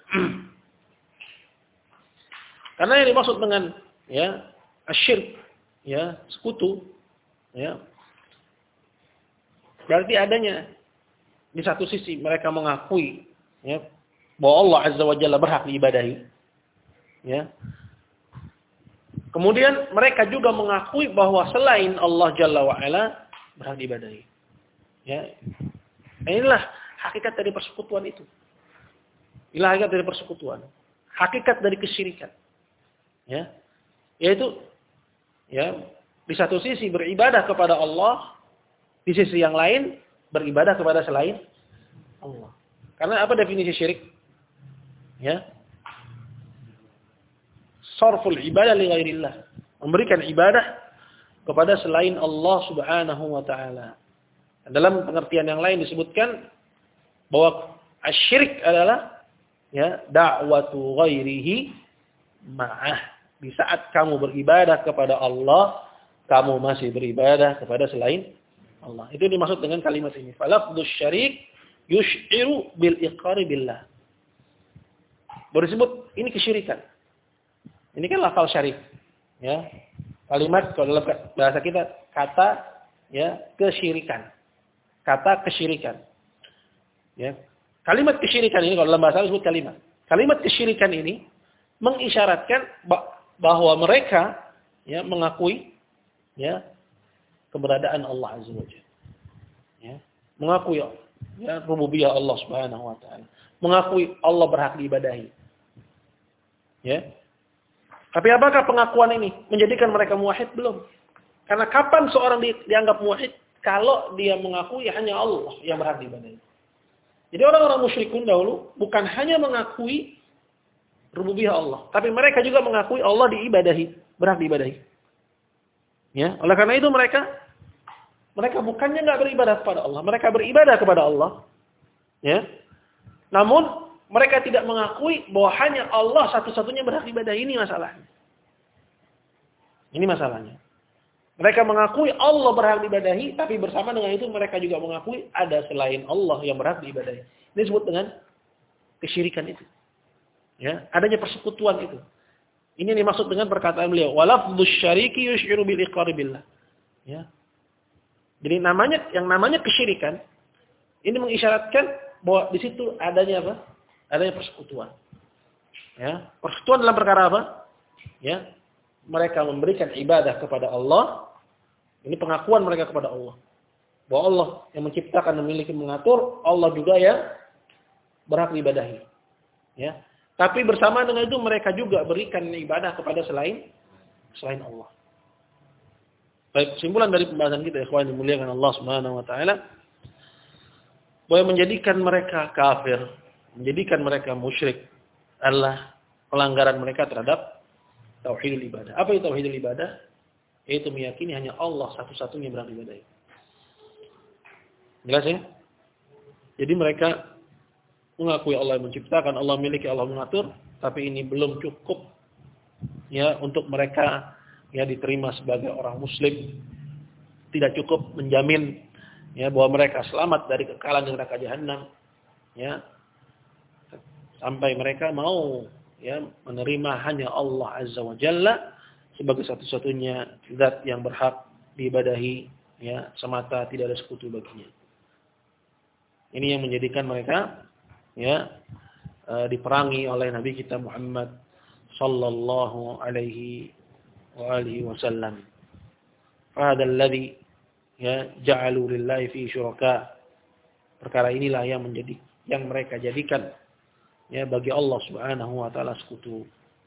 karena yang dimaksud dengan ya asyirk ya sekutu ya berarti adanya di satu sisi mereka mengakui ya bahwa Allah Azza wa Jalla berhak diibadahi ya. Kemudian mereka juga mengakui bahwa selain Allah Jalla wa Ala berhak diibadahi. Ya. Inilah hakikat dari persekutuan itu. Inilah hakikat dari persekutuan. Hakikat dari kesyirikan. Ya. Yaitu ya, di satu sisi beribadah kepada Allah, di sisi yang lain beribadah kepada selain Allah. Karena apa definisi syirik? Ya. Sarful ibadah li ghairillah. Memberikan ibadah kepada selain Allah Subhanahu wa taala. Dalam pengertian yang lain disebutkan bahwa asyirik adalah ya da'watu ghairihi ma'ah. Di saat kamu beribadah kepada Allah, kamu masih beribadah kepada selain Allah. Itu dimaksud dengan kalimat ini. Falafdhus syarik yush'iru bil iqrari billah. Baru disebut ini kesyirikan. Ini kan lafal syarik. Ya. Kalimat kalau dalam bahasa kita kata ya kesyirikan. Kata kesyirikan. Ya. Kalimat kesyirikan ini kalau dalam bahasa disebut kalimat. Kalimat kesyirikan ini mengisyaratkan bahwa mereka ya mengakui ya keberadaan Allah Azza wa Jalla. Ya, mengakui ya rububiyah Allah Subhanahu wa taala. Mengakui Allah berhak diibadahi. Ya. Tapi apakah pengakuan ini menjadikan mereka muwahhid? Belum. Karena kapan seorang di, dianggap muwahhid? Kalau dia mengakui hanya Allah yang berhak diibadahi. Jadi orang-orang musyrikun dahulu bukan hanya mengakui rububiyah Allah, tapi mereka juga mengakui Allah diibadahi, berhak diibadahi. Ya, oleh karena itu mereka mereka bukannya enggak beribadah kepada Allah, mereka beribadah kepada Allah. Ya. Namun mereka tidak mengakui bahwa hanya Allah satu-satunya berhak diibadahi. Ini masalahnya. Ini masalahnya. Mereka mengakui Allah berhak diibadahi, tapi bersama dengan itu mereka juga mengakui ada selain Allah yang berhak diibadahi. Ini disebut dengan kesyirikan itu. Ya, adanya persekutuan itu. Ini yang dimaksud dengan perkataan beliau, walafdhus syariki yush'iru bil iqrari billah. Ya. Jadi namanya yang namanya kesyirikan ini mengisyaratkan bahwa di situ adanya apa? Adanya persekutuan. Ya, persekutuan dalam perkara apa? Ya, mereka memberikan ibadah kepada Allah. Ini pengakuan mereka kepada Allah. Bahwa Allah yang menciptakan, memiliki, mengatur, Allah juga yang berhak diibadahi. Ya. Tapi bersama dengan itu mereka juga berikan ibadah kepada selain selain Allah. Baik, kesimpulan dari pembahasan kita, ikhwan yang dimuliakan Allah Subhanahu wa taala, bahwa menjadikan mereka kafir, menjadikan mereka musyrik adalah pelanggaran mereka terhadap tauhidul ibadah. Apa itu tauhidul ibadah? Yaitu meyakini hanya Allah satu-satunya berhak diibadahi. Jelas ya? Jadi mereka mengakui Allah yang menciptakan, Allah memiliki, Allah mengatur, tapi ini belum cukup ya untuk mereka ya diterima sebagai orang muslim. Tidak cukup menjamin ya bahwa mereka selamat dari kekalahan di neraka jahanam. Ya. Sampai mereka mau ya menerima hanya Allah Azza wa Jalla sebagai satu-satunya zat yang berhak diibadahi ya semata, tidak ada sekutu baginya. Ini yang menjadikan mereka ya uh, diperangi oleh Nabi kita Muhammad sallallahu alaihi wa alihi wasallam. Hadzal ladzi ya ja'alu lillahi fi syuraka. Perkara inilah yang menjadi yang mereka jadikan ya bagi Allah Subhanahu wa taala sekutu.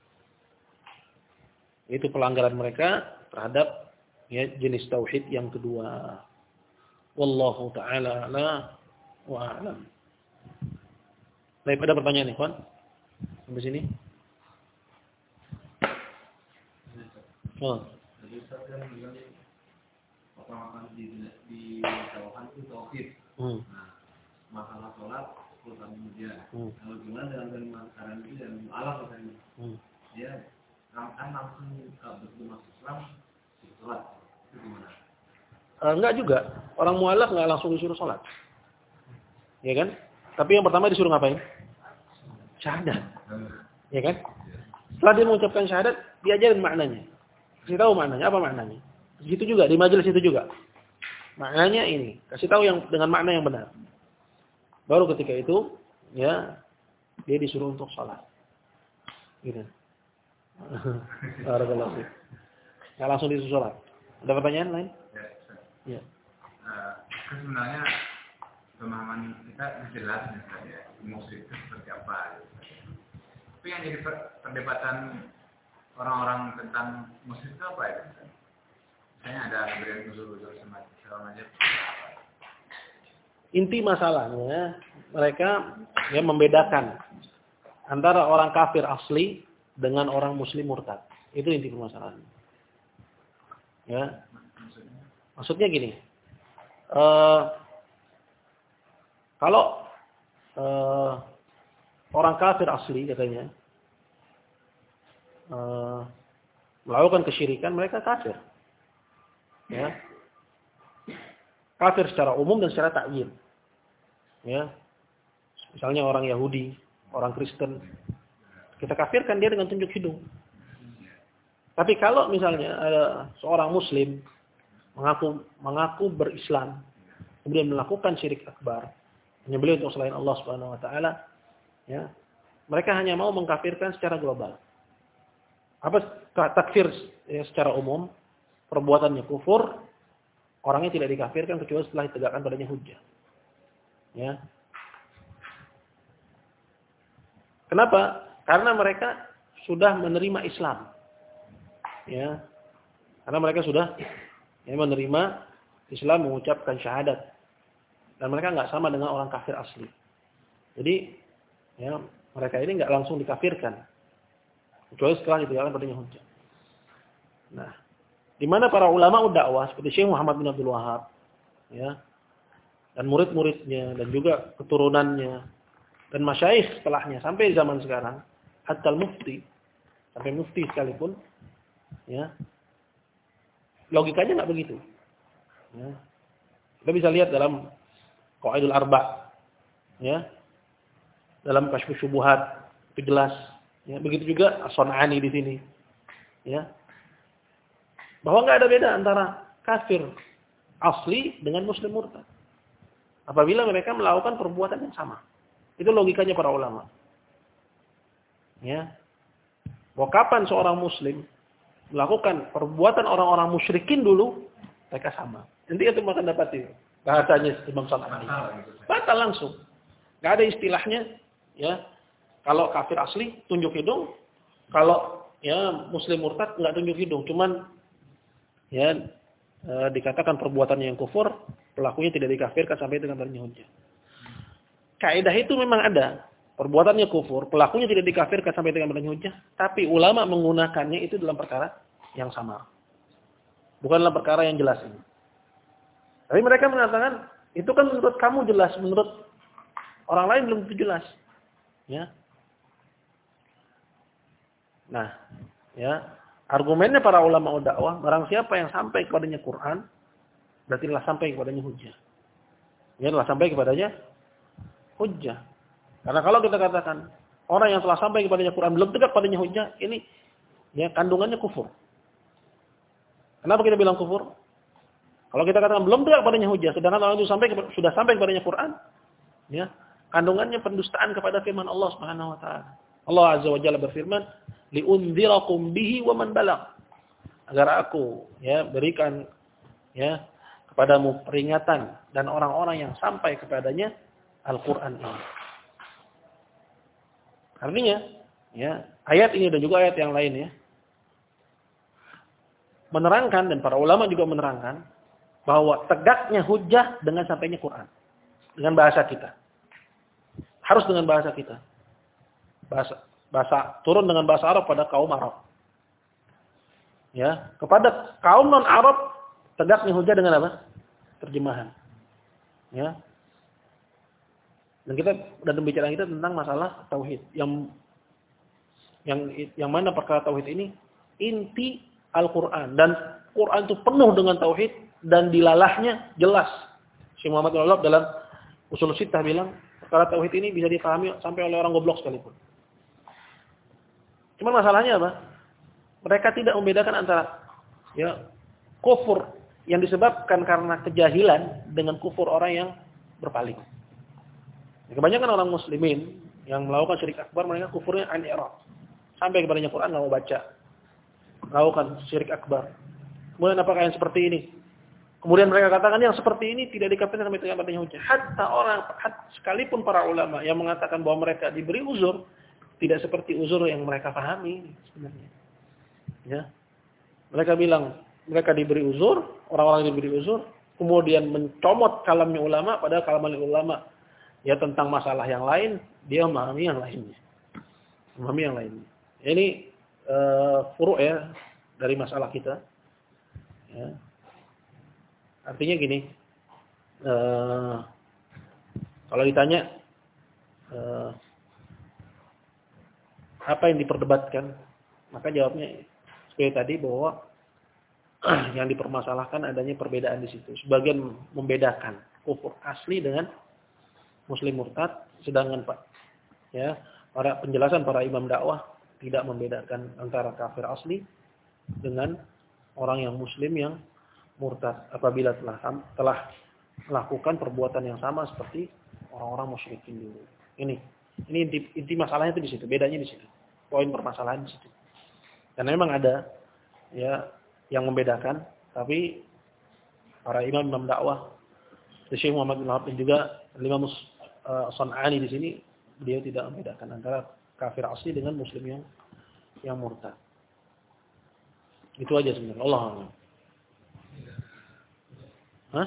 Itu pelanggaran mereka terhadap ya jenis tauhid yang kedua. Wallahu taala ala wa a'lam. Baik, ada pertanyaan nih, kawan? Sampai sini. Oh. Jadi Ustaz kan bilang apa di di jauhan itu tauhid. Hmm. Nah, masalah sholat urusan kemudian. Hmm. Kalau gimana dengan kalimat sekarang ini dan Allah katanya. Hmm. Dia kan langsung betul masuk Islam sholat. Itu gimana? Uh, enggak juga. Orang mualaf enggak langsung disuruh sholat. Ya kan? Tapi yang pertama disuruh ngapain? Syahadat. Ya kan? Setelah dia mengucapkan syahadat, diajarin maknanya. Kasih tahu maknanya, apa maknanya? Di situ juga, di majelis itu juga. Maknanya ini, kasih tahu yang dengan makna yang benar. Baru ketika itu, ya, dia disuruh untuk sholat. Gitu. Barakallahu fiik. Enggak langsung disuruh sholat. Ada pertanyaan lain? Ya. Ya. Uh, sebenarnya pemahaman kita jelas misalnya musik itu seperti apa gitu. Tapi yang jadi perdebatan orang-orang tentang musik itu apa ya? Misalnya ada pemberian usul-usul segala macam. Inti masalahnya mereka ya membedakan antara orang kafir asli dengan orang muslim murtad. Itu inti permasalahan. Ya. Maksudnya gini. Uh, kalau uh, orang kafir asli katanya uh, melakukan kesyirikan, mereka kafir. Ya. Kafir secara umum dan secara ta'yin. Ya. Misalnya orang Yahudi, orang Kristen, kita kafirkan dia dengan tunjuk hidung. Tapi kalau misalnya ada seorang muslim mengaku mengaku berislam, kemudian melakukan syirik akbar, menyembelih untuk selain Allah Subhanahu wa taala, ya. Mereka hanya mau mengkafirkan secara global. Apa takfir ya, secara umum? Perbuatannya kufur, orangnya tidak dikafirkan kecuali setelah ditegakkan padanya hujjah. Ya. Kenapa? Karena mereka sudah menerima Islam. Ya. Karena mereka sudah ya, menerima Islam, mengucapkan syahadat. Dan mereka nggak sama dengan orang kafir asli. Jadi, ya, mereka ini nggak langsung dikafirkan. Kecuali setelah ditegakkan padanya hujjah. Nah, di mana para ulama dakwah seperti Syekh Muhammad bin Abdul Wahab, ya, dan murid-muridnya dan juga keturunannya dan masyayikh setelahnya sampai zaman sekarang, hatta mufti, sampai mufti sekalipun, ya, logikanya nggak begitu. Ya. Kita bisa lihat dalam Qawaidul Arba', ya, dalam Kasyfus Syubuhat itu jelas. Ya, begitu juga As-Sun'ani di sini, ya, bahwa nggak ada beda antara kafir asli dengan muslim murtad apabila mereka melakukan perbuatan yang sama. Itu logikanya para ulama. Ya, bahwa kapan seorang muslim melakukan perbuatan orang-orang musyrikin dulu, mereka sama. Nanti itu akan dapat itu bahasanya Imam Sun'ani. Batal langsung. Nggak ada istilahnya, ya. Kalau kafir asli tunjuk hidung, kalau ya muslim murtad nggak tunjuk hidung, cuman ya e, dikatakan perbuatannya yang kufur, pelakunya tidak dikafirkan sampai dengan padanya hujjah. Kaidah itu memang ada, perbuatannya kufur, pelakunya tidak dikafirkan sampai dengan padanya hujjah, tapi ulama menggunakannya itu dalam perkara yang sama, bukan dalam perkara yang jelas ini. Tapi mereka mengatakan itu kan menurut kamu jelas, menurut orang lain belum tentu jelas, ya. Nah, ya, argumennya para ulama dakwah, barang siapa yang sampai kepadanya Quran, berarti telah sampai kepadanya hujjah. Ya, telah sampai kepadanya hujjah. Karena kalau kita katakan orang yang telah sampai kepadanya Quran belum tegak padanya hujjah, ini ya kandungannya kufur. Kenapa kita bilang kufur? Kalau kita katakan belum tegak padanya hujjah, sedangkan orang itu sampai sudah sampai kepadanya Quran, ya, kandungannya pendustaan kepada firman Allah Subhanahu wa taala. Allah Azza wa Jalla berfirman, liunzirakum bihi wa man balagh, agar aku ya berikan ya kepadamu peringatan dan orang-orang yang sampai kepadanya Al-Qur'an ini. Artinya ya ayat ini dan juga ayat yang lain ya menerangkan, dan para ulama juga menerangkan bahwa tegaknya hujjah dengan sampainya Quran, dengan bahasa kita. Harus dengan bahasa kita. Bahasa bahasa turun dengan bahasa Arab pada kaum Arab. Ya, kepada kaum non-Arab tegaknya hujah dengan apa? Terjemahan. Ya. Dan kita dan pembicaraan kita tentang masalah tauhid yang yang yang mana perkara tauhid ini inti Al-Qur'an, dan Quran itu penuh dengan tauhid dan dilalahnya jelas. Syekh Muhammad bin Abdul Wahab dalam Ushul Sittah bilang perkara tauhid ini bisa dipahami sampai oleh orang goblok sekalipun. Cuma masalahnya apa? Mereka tidak membedakan antara ya kufur yang disebabkan karena kejahilan dengan kufur orang yang berpaling. Kebanyakan orang muslimin yang melakukan syirik akbar, mereka kufurnya an-i'rad. Sampai kepadanya Quran enggak mau baca. Melakukan syirik akbar. Kemudian apakah yang seperti ini? Kemudian mereka katakan yang seperti ini tidak dikatakan sampai dengan adanya hujah. Hatta orang sekalipun para ulama yang mengatakan bahwa mereka diberi uzur, tidak seperti uzur yang mereka pahami sebenarnya. Ya. Mereka bilang mereka diberi uzur, orang-orang yang diberi uzur, kemudian mencomot kalamnya ulama, padahal kalamnya ulama ya tentang masalah yang lain, dia memahami yang lainnya. Memahami yang lainnya. Ini uh, furu' ya dari masalah kita. Ya. Artinya gini, uh, kalau ditanya uh, apa yang diperdebatkan, maka jawabnya seperti tadi bahwa yang dipermasalahkan adanya perbedaan di situ. Sebagian membedakan kufur asli dengan muslim murtad, sedangkan Pak ya, para penjelasan para imam dakwah tidak membedakan antara kafir asli dengan orang yang muslim yang murtad apabila telah telah melakukan perbuatan yang sama seperti orang-orang musyrikin dulu. Ini ini inti, inti masalahnya itu di situ, bedanya di situ. Poin permasalahan di situ. Karena memang ada ya yang membedakan, tapi para imam-imam dakwah, Syekh Muhammad bin Wahab dan juga Imam uh, San'ani di sini, beliau tidak membedakan antara kafir asli dengan muslim yang yang murtad. Itu aja sebenarnya. Allah a'lam. Hah?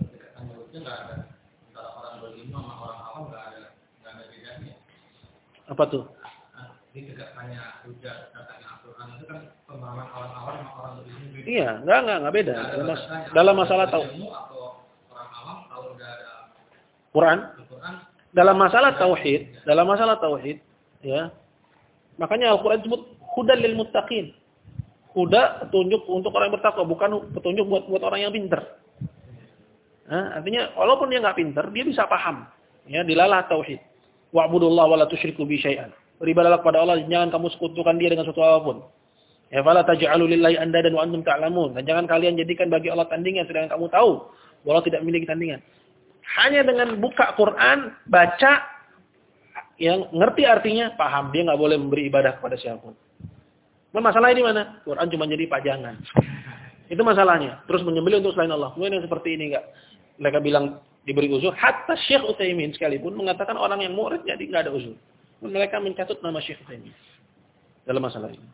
Apa tuh? Ini tidak hanya hujah datangnya Al-Quran, itu kan pemahaman awam-awam sama orang berilmu beda. Iya, enggak enggak enggak beda. Dalam, mas dalam masalah tauhid atau orang awam kalau udah ada Quran, Al-Quran dalam masalah tauhid, dalam masalah tauhid, ya. Makanya Al-Quran disebut hudal lil muttaqin. Huda petunjuk untuk orang yang bertakwa, bukan petunjuk buat buat orang yang pintar. Nah, artinya walaupun dia enggak pintar, dia bisa paham. Ya, dilalah tauhid. Wa'budullaha wa la tusyriku bi syai'an. Beribadahlah kepada Allah, jangan kamu sekutukan dia dengan sesuatu apapun. Ya fala taj'alu lillahi andadan wa antum ta'lamun. Dan jangan kalian jadikan bagi Allah tandingan sedangkan kamu tahu bahwa Allah tidak memiliki tandingan. Hanya dengan buka Quran, baca, yang ngerti artinya, paham, dia enggak boleh memberi ibadah kepada siapapun. Nah, masalahnya di mana? Quran cuma jadi pajangan. Itu masalahnya. Terus menyembelih untuk selain Allah. Kemudian yang seperti ini enggak. Mereka bilang diberi uzur. Hatta Syekh Utsaimin sekalipun mengatakan orang yang murid jadi enggak ada uzur. Mereka mencatut nama Syekh Utsaimin dalam masalah ini.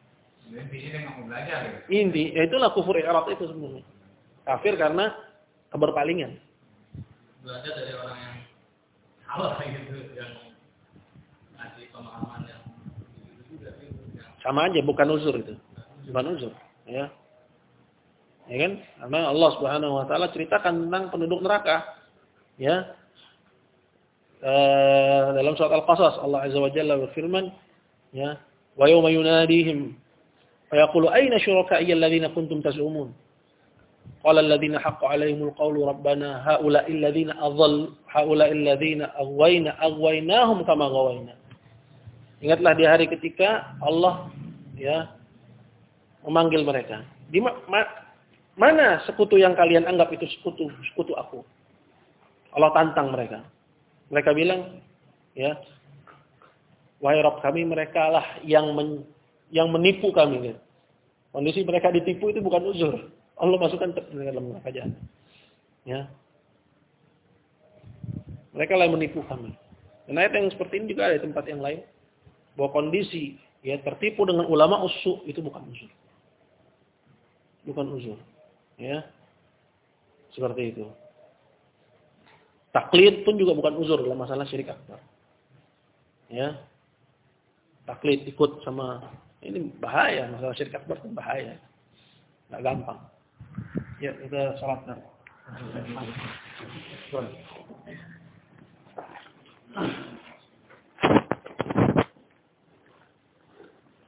Inti, ya itulah kufur i'rad itu sebenarnya. Kafir karena keberpalingan. Belajar dari orang yang salah gitu, yang ngasih pemahaman yang juga gitu. Sama aja, bukan uzur itu. Bukan uzur, ya. Ya kan? Karena Allah Subhanahu wa taala ceritakan tentang penduduk neraka. Ya. Uh, dalam surat Al-Qasas Allah Azza wa Jalla berfirman, ya, wa yawma yunadihim fa yaqulu ayna syuraka'i alladhina kuntum taz'umun qala alladhina haqqa 'alaihimul qawlu rabbana haula'i alladhina adhall haula'i alladhina aghwayna aghwaynahum kama ghawayna. Ingatlah di hari ketika Allah ya memanggil mereka. Di ma ma mana sekutu yang kalian anggap itu sekutu sekutu aku? Allah tantang mereka. Mereka bilang, ya, wahai Rabb kami, mereka lah yang men, yang menipu kami. Gitu. Kondisi mereka ditipu itu bukan uzur. Allah masukkan ke dalam neraka jahanam. Ya. Mereka lah yang menipu kami. Dan ayat yang seperti ini juga ada di tempat yang lain. Bahwa kondisi ya tertipu dengan ulama usu itu bukan uzur. Bukan uzur. Ya. Seperti itu. Taklid pun juga bukan uzur dalam masalah syirik akbar. Ya. Taklid ikut sama ini bahaya, masalah syirik akbar itu bahaya. nggak gampang. Ya, kita salat.